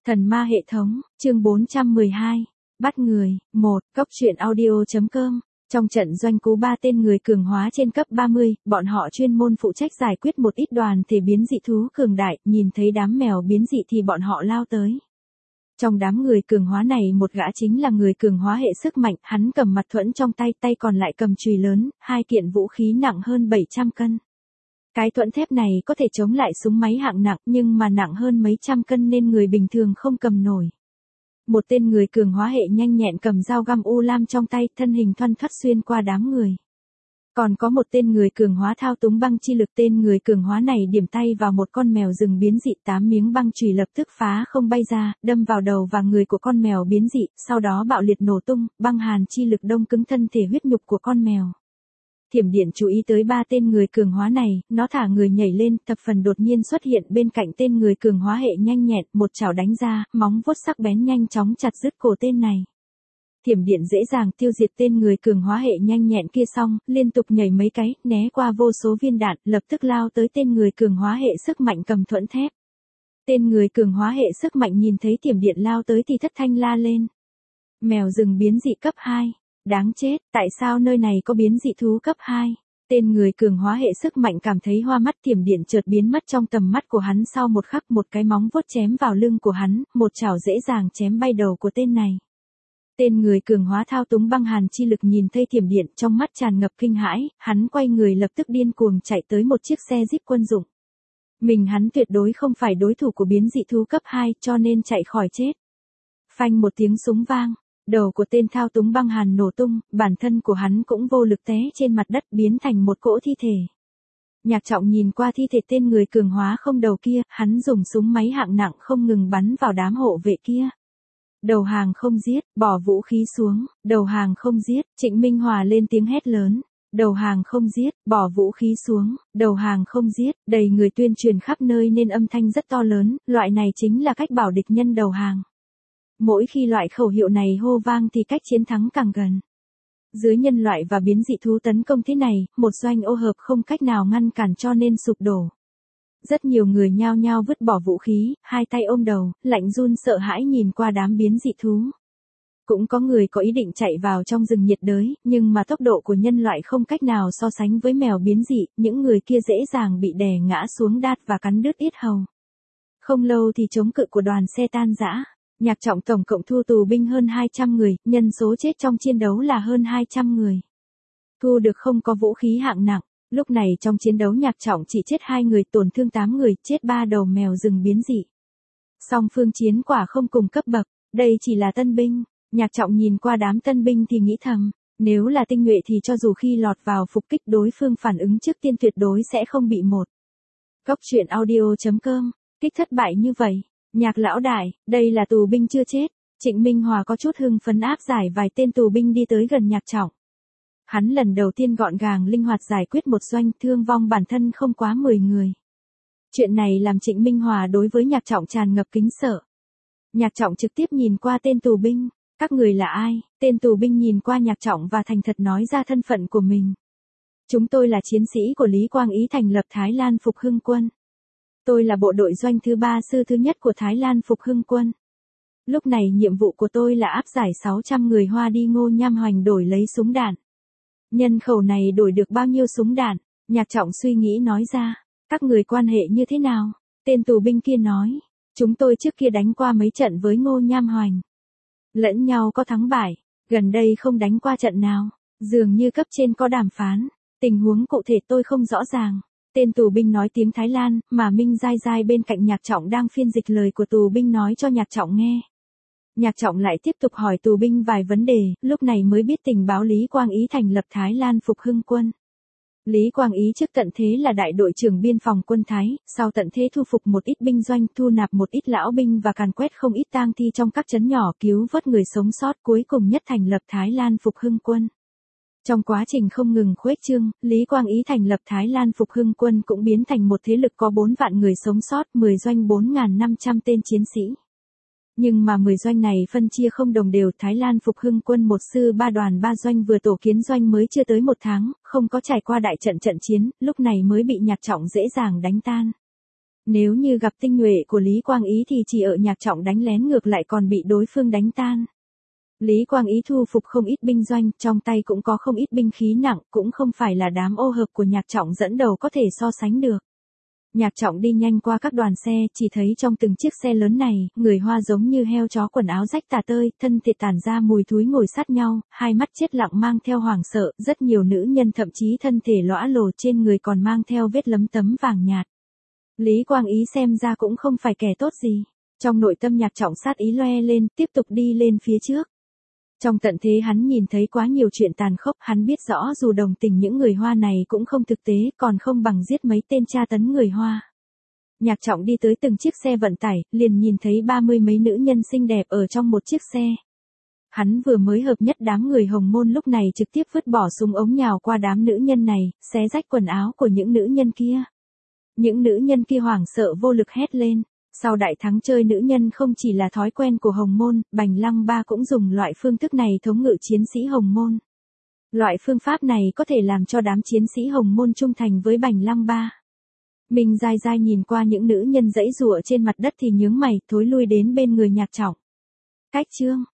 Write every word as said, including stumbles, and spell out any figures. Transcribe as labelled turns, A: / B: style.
A: Thần ma hệ thống, chương bốn trăm mười hai. Bắt người, một. Cốc truyện audio.com. Trong trận doanh cứu ba tên người cường hóa trên cấp ba mươi, bọn họ chuyên môn phụ trách giải quyết một ít đoàn thể biến dị thú cường đại, nhìn thấy đám mèo biến dị thì bọn họ lao tới. Trong đám người cường hóa này một gã chính là người cường hóa hệ sức mạnh, hắn cầm mặt thuẫn trong tay, tay còn lại cầm chùy lớn, hai kiện vũ khí nặng hơn bảy trăm cân. Cái thuẫn thép này có thể chống lại súng máy hạng nặng nhưng mà nặng hơn mấy trăm cân nên người bình thường không cầm nổi. Một tên người cường hóa hệ nhanh nhẹn cầm dao găm u lam trong tay, thân hình thoăn thoắt xuyên qua đám người. Còn có một tên người cường hóa thao túng băng chi lực, tên người cường hóa này điểm tay vào một con mèo rừng biến dị, tám miếng băng chùy lập tức phá không bay ra, đâm vào đầu và người của con mèo biến dị, sau đó bạo liệt nổ tung, băng hàn chi lực đông cứng thân thể huyết nhục của con mèo. Thiểm điện chú ý tới ba tên người cường hóa này, nó thả người nhảy lên, thập phần đột nhiên xuất hiện bên cạnh tên người cường hóa hệ nhanh nhẹn, một chảo đánh ra, móng vuốt sắc bén nhanh chóng chặt đứt cổ tên này. Thiểm điện dễ dàng tiêu diệt tên người cường hóa hệ nhanh nhẹn kia xong, liên tục nhảy mấy cái, né qua vô số viên đạn, lập tức lao tới tên người cường hóa hệ sức mạnh cầm thuẫn thép. Tên người cường hóa hệ sức mạnh nhìn thấy thiểm điện lao tới thì thất thanh la lên. Mèo rừng biến dị cấp hai. Đáng chết, tại sao nơi này có biến dị thú cấp hai? Tên người cường hóa hệ sức mạnh cảm thấy hoa mắt, thiểm điện chợt biến mất trong tầm mắt của hắn, sau một khắc một cái móng vuốt chém vào lưng của hắn, một chảo dễ dàng chém bay đầu của tên này. Tên người cường hóa thao túng băng hàn chi lực nhìn thấy thiểm điện, trong mắt tràn ngập kinh hãi, hắn quay người lập tức điên cuồng chạy tới một chiếc xe jeep quân dụng. Mình hắn tuyệt đối không phải đối thủ của biến dị thú cấp hai, cho nên chạy khỏi chết. Phanh một tiếng súng vang. Đầu của tên thao túng băng hàn nổ tung, bản thân của hắn cũng vô lực té trên mặt đất biến thành một cỗ thi thể. Nhạc Trọng nhìn qua thi thể tên người cường hóa không đầu kia, hắn dùng súng máy hạng nặng không ngừng bắn vào đám hộ vệ kia. Đầu hàng không giết, bỏ vũ khí xuống, đầu hàng không giết, Trịnh Minh Hòa lên tiếng hét lớn. Đầu hàng không giết, bỏ vũ khí xuống, đầu hàng không giết, đầy người tuyên truyền khắp nơi nên âm thanh rất to lớn, loại này chính là cách bảo địch nhân đầu hàng. Mỗi khi loại khẩu hiệu này hô vang thì cách chiến thắng càng gần. Dưới nhân loại và biến dị thú tấn công thế này, một doanh ô hợp không cách nào ngăn cản cho nên sụp đổ. Rất nhiều người nhao nhao vứt bỏ vũ khí, hai tay ôm đầu, lạnh run sợ hãi nhìn qua đám biến dị thú. Cũng có người có ý định chạy vào trong rừng nhiệt đới, nhưng mà tốc độ của nhân loại không cách nào so sánh với mèo biến dị, những người kia dễ dàng bị đè ngã xuống đát và cắn đứt yết hầu. Không lâu thì chống cự của đoàn xe tan rã. Nhạc Trọng tổng cộng thu tù binh hơn hai trăm người, nhân số chết trong chiến đấu là hơn hai trăm người. Thu được không có vũ khí hạng nặng, lúc này trong chiến đấu Nhạc Trọng chỉ chết hai người, tổn thương tám người, chết ba đầu mèo rừng biến dị. Song phương chiến quả không cùng cấp bậc, đây chỉ là tân binh. Nhạc Trọng nhìn qua đám tân binh thì nghĩ thầm, nếu là tinh nhuệ thì cho dù khi lọt vào phục kích đối phương phản ứng trước tiên tuyệt đối sẽ không bị một. Cốc truyện audio.com, kích thất bại như vậy. Nhạc lão đại, đây là tù binh chưa chết. Trịnh Minh Hòa có chút hưng phấn áp giải vài tên tù binh đi tới gần Nhạc Trọng. Hắn lần đầu tiên gọn gàng linh hoạt giải quyết một doanh, thương vong bản thân không quá mười người. Chuyện này làm Trịnh Minh Hòa đối với Nhạc Trọng tràn ngập kính sợ. Nhạc Trọng trực tiếp nhìn qua tên tù binh, các người là ai? Tên tù binh nhìn qua Nhạc Trọng và thành thật nói ra thân phận của mình. Chúng tôi là chiến sĩ của Lý Quang Ý thành lập Thái Lan Phục Hưng Quân. Tôi là bộ đội doanh thứ ba sư thứ nhất của Thái Lan Phục Hưng Quân. Lúc này nhiệm vụ của tôi là áp giải sáu trăm người Hoa đi Ngô Nham Hoành đổi lấy súng đạn. Nhân khẩu này đổi được bao nhiêu súng đạn? Nhạc Trọng suy nghĩ nói ra. Các người quan hệ như thế nào? Tên tù binh kia nói. Chúng tôi trước kia đánh qua mấy trận với Ngô Nham Hoành. Lẫn nhau có thắng bại. Gần đây không đánh qua trận nào. Dường như cấp trên có đàm phán. Tình huống cụ thể tôi không rõ ràng. Tên tù binh nói tiếng Thái Lan, mà Minh Giai Giai bên cạnh Nhạc Trọng đang phiên dịch lời của tù binh nói cho Nhạc Trọng nghe. Nhạc Trọng lại tiếp tục hỏi tù binh vài vấn đề, lúc này mới biết tình báo Lý Quang Ý thành lập Thái Lan Phục Hưng Quân. Lý Quang Ý trước tận thế là đại đội trưởng biên phòng quân Thái, sau tận thế thu phục một ít binh doanh, thu nạp một ít lão binh và càn quét không ít tang thi trong các trấn nhỏ, cứu vớt người sống sót, cuối cùng nhất thành lập Thái Lan Phục Hưng Quân. Trong quá trình không ngừng khuếch trương, Lý Quang Ý thành lập Thái Lan Phục Hưng Quân cũng biến thành một thế lực có bốn vạn người sống sót, mười doanh bốn nghìn năm trăm tên chiến sĩ. Nhưng mà mười doanh này phân chia không đồng đều, Thái Lan Phục Hưng Quân một sư ba đoàn ba doanh vừa tổ kiến doanh mới chưa tới một tháng, không có trải qua đại trận trận chiến, lúc này mới bị Nhạc Trọng dễ dàng đánh tan. Nếu như gặp tinh nhuệ của Lý Quang Ý thì chỉ ở Nhạc Trọng đánh lén ngược lại còn bị đối phương đánh tan. Lý Quang Ý thu phục không ít binh doanh, trong tay cũng có không ít binh khí nặng, cũng không phải là đám ô hợp của Nhạc Trọng dẫn đầu có thể so sánh được. Nhạc Trọng đi nhanh qua các đoàn xe, chỉ thấy trong từng chiếc xe lớn này, người Hoa giống như heo chó quần áo rách tả tơi, thân thịt tản ra mùi thúi ngồi sát nhau, hai mắt chết lặng mang theo hoảng sợ, rất nhiều nữ nhân thậm chí thân thể lõa lồ trên người còn mang theo vết lấm tấm vàng nhạt. Lý Quang Ý xem ra cũng không phải kẻ tốt gì. Trong nội tâm Nhạc Trọng sát ý loe lên, tiếp tục đi lên phía trước. Trong tận thế hắn nhìn thấy quá nhiều chuyện tàn khốc, hắn biết rõ dù đồng tình những người Hoa này cũng không thực tế, còn không bằng giết mấy tên tra tấn người Hoa. Nhạc Trọng đi tới từng chiếc xe vận tải, liền nhìn thấy ba mươi mấy nữ nhân xinh đẹp ở trong một chiếc xe. Hắn vừa mới hợp nhất đám người Hồng Môn lúc này trực tiếp vứt bỏ súng ống nhào qua đám nữ nhân này, xé rách quần áo của những nữ nhân kia. Những nữ nhân kia hoảng sợ vô lực hét lên. Sau đại thắng chơi nữ nhân không chỉ là thói quen của Hồng Môn, Bành Lăng Ba cũng dùng loại phương thức này thống ngự chiến sĩ Hồng Môn. Loại phương pháp này có thể làm cho đám chiến sĩ Hồng Môn trung thành với Bành Lăng Ba. Mình dai dai nhìn qua những nữ nhân dãy rụa trên mặt đất thì nhướng mày, thối lui đến bên người Nhạc Trọng. Cách chương